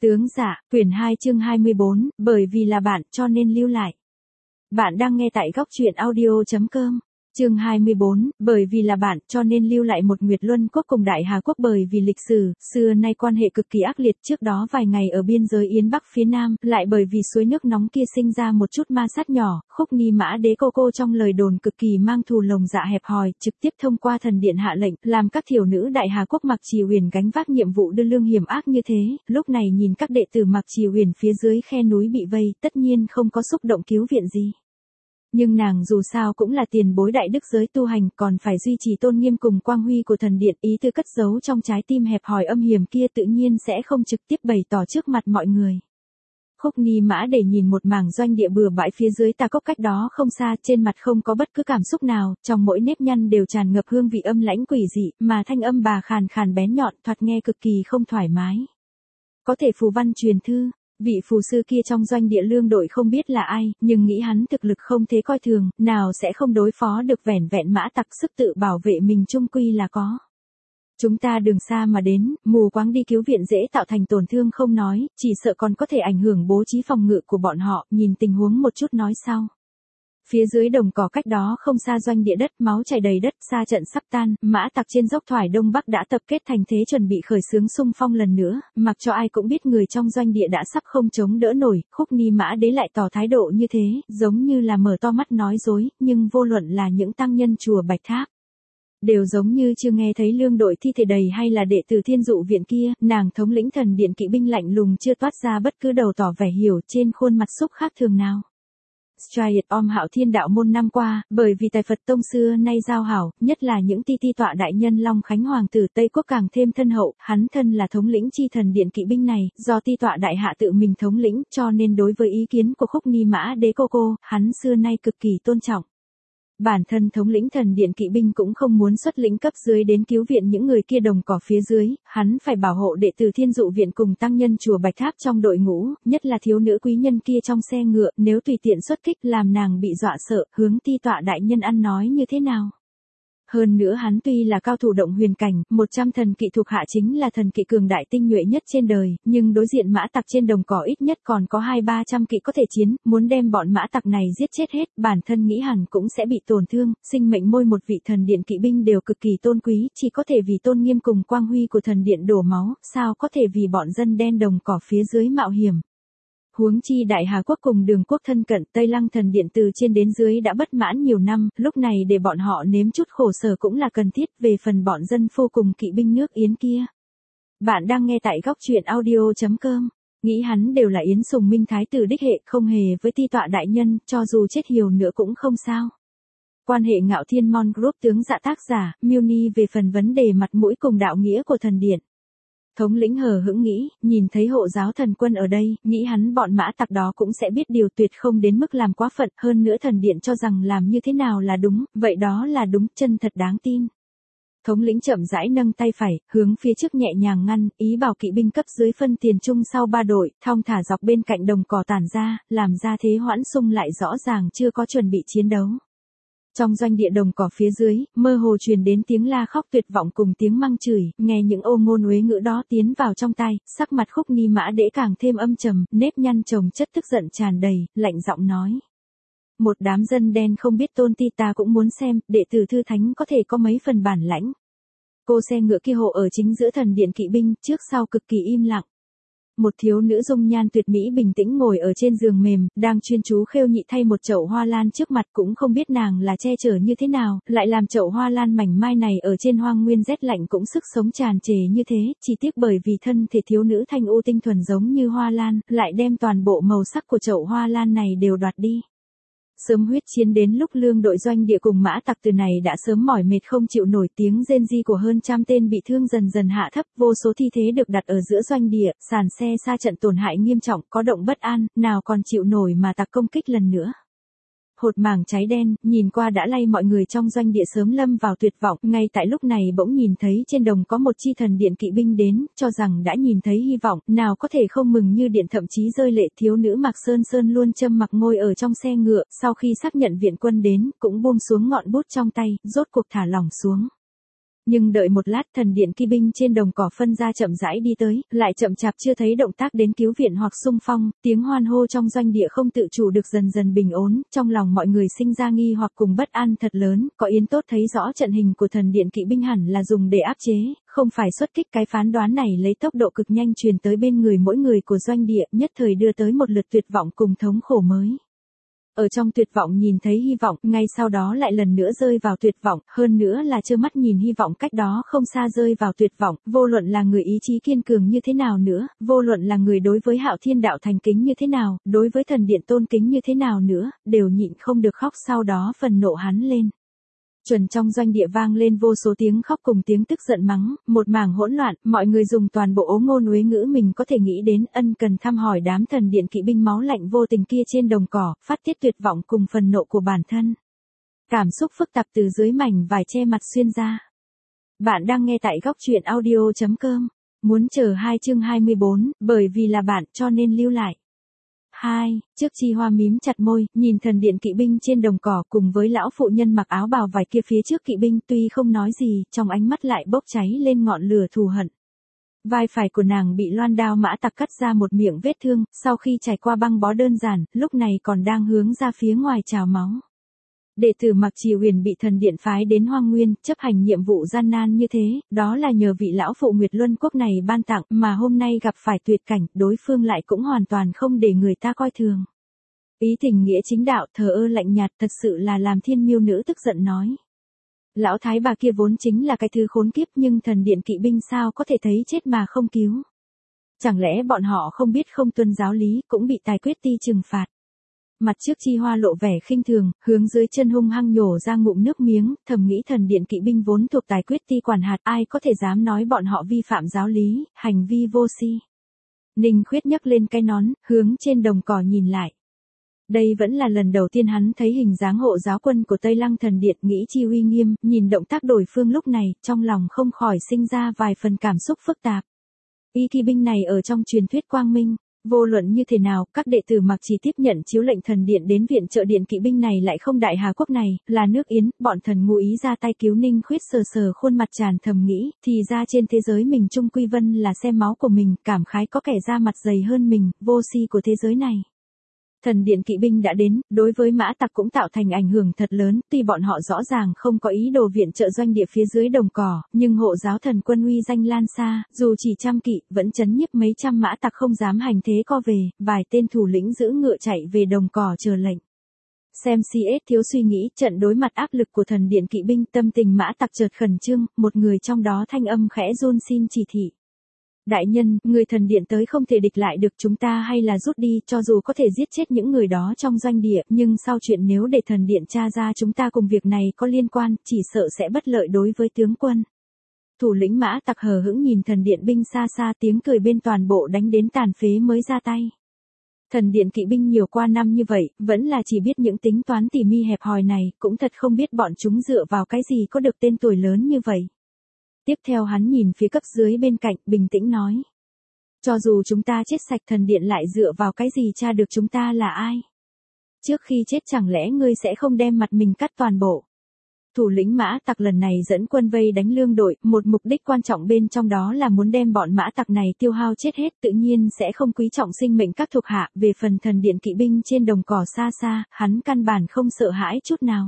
Tướng dạ, quyển 2 chương 24, bởi vì là bạn cho nên lưu lại. Bạn đang nghe tại góc truyện audio.com. Chương 24, bởi vì là bạn cho nên lưu lại. Một Nguyệt Luân quốc cùng Đại Hà quốc bởi vì lịch sử, xưa nay quan hệ cực kỳ ác liệt. Trước đó vài ngày ở biên giới Yến Bắc phía Nam, lại bởi vì suối nước nóng kia sinh ra một chút ma sát nhỏ. Khúc Ni Mã Đế cô trong lời đồn cực kỳ mang thù lồng dạ hẹp hòi, trực tiếp thông qua thần điện hạ lệnh, làm các thiểu nữ Đại Hà quốc Mạc Trì Uyển gánh vác nhiệm vụ đưa lương hiểm ác như thế. Lúc này nhìn các đệ tử Mạc Trì Uyển phía dưới khe núi bị vây, tất nhiên không có xúc động cứu viện gì. Nhưng nàng dù sao cũng là tiền bối đại đức giới tu hành, còn phải duy trì tôn nghiêm cùng quang huy của thần điện. Ý tư cất giấu trong trái tim hẹp hòi âm hiểm kia tự nhiên sẽ không trực tiếp bày tỏ trước mặt mọi người. Khúc Ni Mã để nhìn một mảng doanh địa bừa bãi phía dưới Tà Cốc cách đó không xa, trên mặt không có bất cứ cảm xúc nào, trong mỗi nếp nhăn đều tràn ngập hương vị âm lãnh quỷ dị, mà thanh âm bà khàn khàn bén nhọn, thoạt nghe cực kỳ không thoải mái. Có thể phù văn truyền thư. Vị phù sư kia trong doanh địa lương đội không biết là ai, nhưng nghĩ hắn thực lực không thế coi thường, nào sẽ không đối phó được vẻn vẹn mã tặc, sức tự bảo vệ mình chung quy là có. Chúng ta đường xa mà đến, mù quáng đi cứu viện dễ tạo thành tổn thương không nói, chỉ sợ còn có thể ảnh hưởng bố trí phòng ngự của bọn họ. Nhìn tình huống một chút nói sau. Phía dưới đồng cỏ cách đó không xa doanh địa đất, máu chảy đầy đất, xa trận sắp tan, mã tặc trên dốc thoải đông bắc đã tập kết thành thế chuẩn bị khởi xướng xung phong lần nữa, mặc cho ai cũng biết người trong doanh địa đã sắp không chống đỡ nổi. Khúc Ni Mã Đế lại tỏ thái độ như thế, giống như là mở to mắt nói dối, nhưng vô luận là những tăng nhân chùa Bạch Tháp đều giống như chưa nghe thấy lương đội thi thể đầy, hay là đệ tử Thiên Dụ viện kia, nàng thống lĩnh thần điện kỵ binh lạnh lùng chưa toát ra bất cứ đầu tỏ vẻ hiểu trên khuôn mặt xúc khác thường nào. Strayed Om Hạo Thiên đạo môn năm qua, bởi vì tài Phật tông xưa nay giao hảo, nhất là những ti tọa đại nhân Long Khánh Hoàng tử Tây Quốc càng thêm thân hậu, hắn thân là thống lĩnh chi thần điện kỵ binh này, do ti tọa đại hạ tự mình thống lĩnh, cho nên đối với ý kiến của Khúc Ni Mã Đế cô, hắn xưa nay cực kỳ tôn trọng. Bản thân thống lĩnh thần điện kỵ binh cũng không muốn xuất lĩnh cấp dưới đến cứu viện những người kia đồng cỏ phía dưới, hắn phải bảo hộ đệ tử Thiên Dụ viện cùng tăng nhân chùa Bạch Tháp trong đội ngũ, nhất là thiếu nữ quý nhân kia trong xe ngựa, nếu tùy tiện xuất kích làm nàng bị dọa sợ, hướng ti tọa đại nhân ăn nói như thế nào. Hơn nữa hắn tuy là cao thủ động huyền cảnh, 100 thần kỵ thuộc hạ chính là thần kỵ cường đại tinh nhuệ nhất trên đời, nhưng đối diện mã tặc trên đồng cỏ ít nhất còn có 200-300 kỵ có thể chiến, muốn đem bọn mã tặc này giết chết hết, bản thân nghĩ hẳn cũng sẽ bị tổn thương. Sinh mệnh mỗi một vị thần điện kỵ binh đều cực kỳ tôn quý, chỉ có thể vì tôn nghiêm cùng quang huy của thần điện đổ máu, sao có thể vì bọn dân đen đồng cỏ phía dưới mạo hiểm. Huống chi Đại Hà quốc cùng Đường quốc thân cận, Tây Lăng thần điện từ trên đến dưới đã bất mãn nhiều năm, lúc này để bọn họ nếm chút khổ sở cũng là cần thiết. Về phần bọn dân phu cùng kỵ binh nước Yến kia. Bạn đang nghe tại góc truyện audio.com. Nghĩ hắn đều là Yến Sùng Minh thái tử đích hệ, không hề với ti tọa đại nhân, cho dù chết hiều nữa cũng không sao. Quan hệ Ngạo Thiên Mon Group tướng dạ tác giả, Muni về phần vấn đề mặt mũi cùng đạo nghĩa của thần điện. Thống lĩnh hờ hững nghĩ, nhìn thấy hộ giáo thần quân ở đây, nghĩ hắn bọn mã tặc đó cũng sẽ biết điều, tuyệt không đến mức làm quá phận, hơn nữa thần điện cho rằng làm như thế nào là đúng, vậy đó là đúng, chân thật đáng tin. Thống lĩnh chậm rãi nâng tay phải, hướng phía trước nhẹ nhàng ngăn, ý bảo kỵ binh cấp dưới phân tiền chung sau 3 đội, thong thả dọc bên cạnh đồng cỏ tản ra, làm ra thế hoãn xung lại rõ ràng chưa có chuẩn bị chiến đấu. Trong doanh địa đồng cỏ phía dưới, mơ hồ truyền đến tiếng la khóc tuyệt vọng cùng tiếng mắng chửi, nghe những ô ngôn uế ngữ đó tiến vào trong tai, sắc mặt Khúc Ni Mã Đế càng thêm âm trầm, nếp nhăn chồng chất tức giận tràn đầy, lạnh giọng nói. Một đám dân đen không biết tôn ti ta cũng muốn xem, đệ tử thư thánh có thể có mấy phần bản lãnh. Cô xe ngựa kia hộ ở chính giữa thần điện kỵ binh, trước sau cực kỳ im lặng. Một thiếu nữ dung nhan tuyệt mỹ bình tĩnh ngồi ở trên giường mềm, đang chuyên chú khêu nhị thay một chậu hoa lan trước mặt, cũng không biết nàng là che chở như thế nào, lại làm chậu hoa lan mảnh mai này ở trên hoang nguyên rét lạnh cũng sức sống tràn trề như thế, chỉ tiếc bởi vì thân thể thiếu nữ thanh u tinh thuần giống như hoa lan, lại đem toàn bộ màu sắc của chậu hoa lan này đều đoạt đi. Sớm huyết chiến đến lúc lương đội doanh địa cùng mã tặc từ này đã sớm mỏi mệt không chịu nổi, tiếng rên ri của hơn trăm tên bị thương dần dần hạ thấp, vô số thi thế được đặt ở giữa doanh địa, sàn xe xa trận tổn hại nghiêm trọng, có động bất an, nào còn chịu nổi mà tặc công kích lần nữa. Hột màng cháy đen, nhìn qua đã lay mọi người trong doanh địa sớm lâm vào tuyệt vọng, ngay tại lúc này bỗng nhìn thấy trên đồng có một chi thần điện kỵ binh đến, cho rằng đã nhìn thấy hy vọng, nào có thể không mừng như điện, thậm chí rơi lệ. Thiếu nữ Mạc Sơn Sơn luôn châm mặc ngồi ở trong xe ngựa, sau khi xác nhận viện quân đến, cũng buông xuống ngọn bút trong tay, rốt cuộc thả lỏng xuống. Nhưng đợi một lát thần điện kỵ binh trên đồng cỏ phân ra chậm rãi đi tới, lại chậm chạp chưa thấy động tác đến cứu viện hoặc xung phong, tiếng hoan hô trong doanh địa không tự chủ được dần dần bình ổn, trong lòng mọi người sinh ra nghi hoặc cùng bất an thật lớn, có Yến Tốt thấy rõ trận hình của thần điện kỵ binh hẳn là dùng để áp chế, không phải xuất kích. Cái phán đoán này lấy tốc độ cực nhanh truyền tới bên người mỗi người của doanh địa, nhất thời đưa tới một lượt tuyệt vọng cùng thống khổ mới. Ở trong tuyệt vọng nhìn thấy hy vọng, ngay sau đó lại lần nữa rơi vào tuyệt vọng, hơn nữa là trơ mắt nhìn hy vọng cách đó không xa rơi vào tuyệt vọng, vô luận là người ý chí kiên cường như thế nào nữa, vô luận là người đối với Hạo Thiên đạo thành kính như thế nào, đối với thần điện tôn kính như thế nào nữa, đều nhịn không được khóc, sau đó phần nộ hắn lên. Chuẩn trong doanh địa vang lên vô số tiếng khóc cùng tiếng tức giận mắng, một mảng hỗn loạn, mọi người dùng toàn bộ ố ngôn uế ngữ mình có thể nghĩ đến, ân cần thăm hỏi đám thần điện kỵ binh máu lạnh vô tình kia trên đồng cỏ, phát tiết tuyệt vọng cùng phần nộ của bản thân. Cảm xúc phức tạp từ dưới mảnh vải che mặt xuyên ra. Bạn đang nghe tại góc truyện audio.com. Muốn chờ 2 chương 24, bởi vì là bạn cho nên lưu lại. 2. Trước Chi Hoa mím chặt môi, nhìn thần điện kỵ binh trên đồng cỏ cùng với lão phụ nhân mặc áo bào vải kia phía trước kỵ binh, tuy không nói gì, trong ánh mắt lại bốc cháy lên ngọn lửa thù hận. Vai phải của nàng bị loan đao mã tặc cắt ra một miệng vết thương, sau khi trải qua băng bó đơn giản, lúc này còn đang hướng ra phía ngoài trào máu. Đệ tử Mặc Trì Huyền bị thần điện phái đến Hoang Nguyên, chấp hành nhiệm vụ gian nan như thế, đó là nhờ vị lão phụ Nguyệt Luân Quốc này ban tặng, mà hôm nay gặp phải tuyệt cảnh, đối phương lại cũng hoàn toàn không để người ta coi thường. Ý tình nghĩa chính đạo, thờ ơ lạnh nhạt, thật sự là làm Thiên Miêu nữ tức giận nói. Lão thái bà kia vốn chính là cái thứ khốn kiếp, nhưng thần điện kỵ binh sao có thể thấy chết mà không cứu. Chẳng lẽ bọn họ không biết không tuân giáo lý, cũng bị tài quyết ti trừng phạt. Mặt trước Chi Hoa lộ vẻ khinh thường, hướng dưới chân hung hăng nhổ ra ngụm nước miếng, thầm nghĩ thần điện kỵ binh vốn thuộc tài quyết ti quản hạt, ai có thể dám nói bọn họ vi phạm giáo lý, hành vi vô si. Ninh Khuyết nhấc lên cái nón, hướng trên đồng cỏ nhìn lại. Đây vẫn là lần đầu tiên hắn thấy hình dáng hộ giáo quân của Tây Lăng thần điện, nghĩ chi uy nghiêm, nhìn động tác đối phương lúc này, trong lòng không khỏi sinh ra vài phần cảm xúc phức tạp. Y kỵ binh này ở trong truyền thuyết quang minh. Vô luận như thế nào, các đệ tử Mặc Trì tiếp nhận chiếu lệnh thần điện đến viện trợ điện kỵ binh này lại không đại Hà Quốc này, là nước Yến, bọn thần ngụ ý ra tay cứu. Ninh Khuyết sờ sờ khuôn mặt tràn thầm nghĩ, thì ra trên thế giới mình Trung Quy Vân là xem máu của mình, cảm khái có kẻ da mặt dày hơn mình, vô si của thế giới này. Thần điện kỵ binh đã đến, đối với mã tặc cũng tạo thành ảnh hưởng thật lớn, tuy bọn họ rõ ràng không có ý đồ viện trợ doanh địa phía dưới đồng cỏ, nhưng hộ giáo thần quân uy danh lan xa, dù chỉ 100 kỵ, vẫn chấn nhiếp mấy trăm mã tặc không dám hành thế co về, vài tên thủ lĩnh giữ ngựa chạy về đồng cỏ chờ lệnh. Xem CS thiếu suy nghĩ, trận đối mặt áp lực của thần điện kỵ binh, tâm tình mã tặc chợt khẩn trương, một người trong đó thanh âm khẽ run xin chỉ thị. Đại nhân, người thần điện tới không thể địch lại được, chúng ta hay là rút đi, cho dù có thể giết chết những người đó trong doanh địa, nhưng sau chuyện nếu để thần điện tra ra chúng ta cùng việc này có liên quan, chỉ sợ sẽ bất lợi đối với tướng quân. Thủ lĩnh mã tặc hờ hững nhìn thần điện binh xa xa, tiếng cười bên toàn bộ đánh đến tàn phế mới ra tay. Thần điện kỵ binh nhiều qua năm như vậy, vẫn là chỉ biết những tính toán tỉ mi hẹp hòi này, cũng thật không biết bọn chúng dựa vào cái gì có được tên tuổi lớn như vậy. Tiếp theo hắn nhìn phía cấp dưới bên cạnh, bình tĩnh nói. Cho dù chúng ta chết sạch, thần điện lại dựa vào cái gì tra được chúng ta là ai? Trước khi chết chẳng lẽ ngươi sẽ không đem mặt mình cắt toàn bộ? Thủ lĩnh mã tặc lần này dẫn quân vây đánh lương đội, một mục đích quan trọng bên trong đó là muốn đem bọn mã tặc này tiêu hao chết hết, tự nhiên sẽ không quý trọng sinh mệnh các thuộc hạ. Về phần thần điện kỵ binh trên đồng cỏ xa xa, hắn căn bản không sợ hãi chút nào.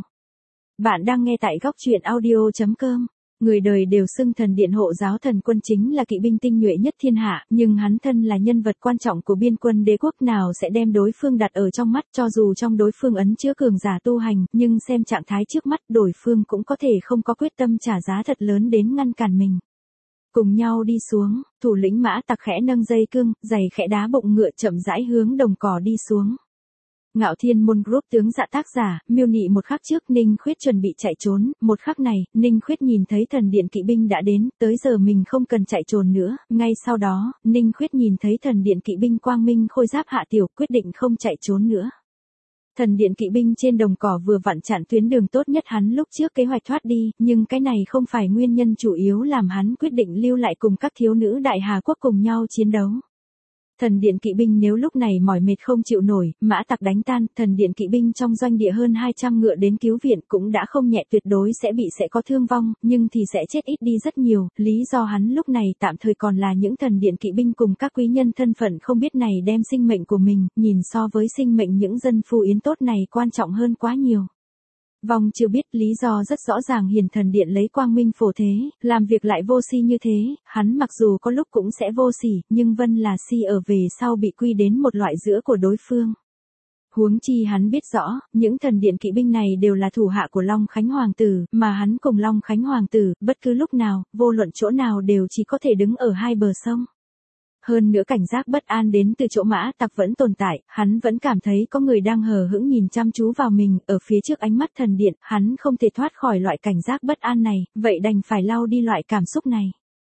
Bạn đang nghe tại góc truyện audio.com. Người đời đều xưng thần điện hộ giáo thần quân chính là kỵ binh tinh nhuệ nhất thiên hạ, nhưng hắn thân là nhân vật quan trọng của biên quân đế quốc, nào sẽ đem đối phương đặt ở trong mắt, cho dù trong đối phương ấn chứa cường giả tu hành, nhưng xem trạng thái trước mắt, đối phương cũng có thể không có quyết tâm trả giá thật lớn đến ngăn cản mình. Cùng nhau đi xuống, thủ lĩnh mã tặc khẽ nâng dây cương, giày khẽ đá bụng ngựa chậm rãi hướng đồng cỏ đi xuống. Ngạo Thiên Môn Group tướng dạ tác giả, miêu nị một khắc trước Ninh Khuyết chuẩn bị chạy trốn, một khắc này, Ninh Khuyết nhìn thấy thần điện kỵ binh đã đến, tới giờ mình không cần chạy trốn nữa, ngay sau đó, Ninh Khuyết nhìn thấy thần điện kỵ binh quang minh khôi giáp hạ tiểu, quyết định không chạy trốn nữa. Thần điện kỵ binh trên đồng cỏ vừa vặn chặn tuyến đường tốt nhất hắn lúc trước kế hoạch thoát đi, nhưng cái này không phải nguyên nhân chủ yếu làm hắn quyết định lưu lại cùng các thiếu nữ Đại Hà Quốc cùng nhau chiến đấu. Thần điện kỵ binh nếu lúc này mỏi mệt không chịu nổi, mã tặc đánh tan, thần điện kỵ binh trong doanh địa hơn 200 ngựa đến cứu viện cũng đã không nhẹ, tuyệt đối sẽ có thương vong, nhưng thì sẽ chết ít đi rất nhiều, lý do hắn lúc này tạm thời còn là những thần điện kỵ binh cùng các quý nhân thân phận không biết này đem sinh mệnh của mình, nhìn so với sinh mệnh những dân phu yến tốt này quan trọng hơn quá nhiều. Vong chưa biết lý do rất rõ ràng, hiền thần điện lấy quang minh phổ thế, làm việc lại vô si như thế, hắn mặc dù có lúc cũng sẽ vô sỉ, nhưng vân là si ở về sau bị quy đến một loại giữa của đối phương. Huống chi hắn biết rõ, những thần điện kỵ binh này đều là thủ hạ của Long Khánh Hoàng tử, mà hắn cùng Long Khánh Hoàng tử, bất cứ lúc nào, vô luận chỗ nào đều chỉ có thể đứng ở hai bờ sông. Hơn nữa cảnh giác bất an đến từ chỗ mã tặc vẫn tồn tại, hắn vẫn cảm thấy có người đang hờ hững nhìn chăm chú vào mình, ở phía trước ánh mắt thần điện, hắn không thể thoát khỏi loại cảnh giác bất an này, vậy đành phải lau đi loại cảm xúc này.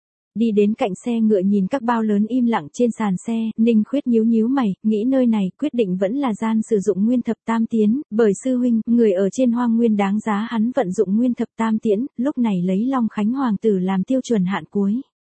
Đi đến cạnh xe ngựa nhìn các bao lớn im lặng trên sàn xe, Ninh Khuyết nhíu mày, nghĩ nơi này quyết định vẫn là gian sử dụng nguyên thập tam tiến, bởi sư huynh, người ở trên hoang nguyên đáng giá hắn vận dụng nguyên thập tam tiễn, lúc này lấy Long Khánh Hoàng tử làm tiêu chuẩn hạn cuối.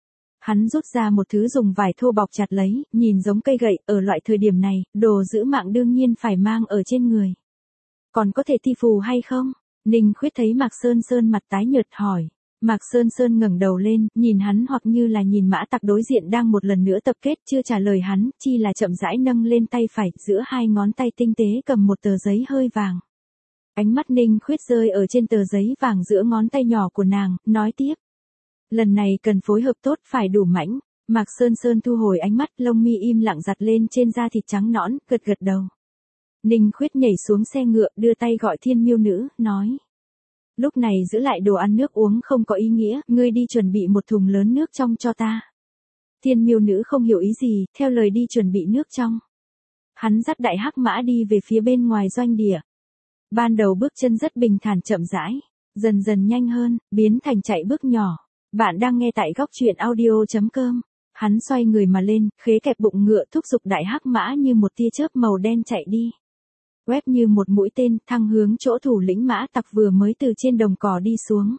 Hắn rút ra một thứ dùng vải thô bọc chặt lấy, nhìn giống cây gậy, ở loại thời điểm này, đồ giữ mạng đương nhiên phải mang ở trên người. Còn có thể thi phù hay không? Ninh Khuyết thấy Mạc Sơn Sơn mặt tái nhợt hỏi. Mạc Sơn Sơn ngẩng đầu lên, nhìn hắn hoặc như là nhìn mã tặc đối diện đang một lần nữa tập kết, chưa trả lời hắn, chi là chậm rãi nâng lên tay phải, giữa hai ngón tay tinh tế cầm một tờ giấy hơi vàng. Ánh mắt Ninh Khuyết rơi ở trên tờ giấy vàng giữa ngón tay nhỏ của nàng, nói tiếp. Lần này cần phối hợp tốt, phải đủ mãnh. Mạc Sơn Sơn thu hồi ánh mắt, lông mi im lặng giặt lên trên da thịt trắng nõn, gật đầu. Ninh Khuyết nhảy xuống xe ngựa, đưa tay gọi Thiên Miêu Nữ, nói. Lúc này giữ lại đồ ăn nước uống không có ý nghĩa, ngươi đi chuẩn bị một thùng lớn nước trong cho ta. Thiên Miêu Nữ không hiểu ý gì, theo lời đi chuẩn bị nước trong. Hắn dắt đại hắc mã đi về phía bên ngoài doanh địa. Ban đầu bước chân rất bình thản chậm rãi, dần dần nhanh hơn, biến thành chạy bước nhỏ. Bạn đang nghe tại góc truyện audio.com. Hắn xoay người mà lên, khế kẹp bụng ngựa thúc giục đại hắc mã như một tia chớp màu đen chạy đi. Quét như một mũi tên, thăng hướng chỗ thủ lĩnh mã tặc vừa mới từ trên đồng cỏ đi xuống.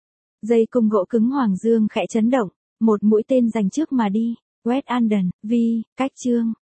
Dây cung gỗ cứng hoàng dương khẽ chấn động, một mũi tên giành trước mà đi. West Anden, Vi, cách chương.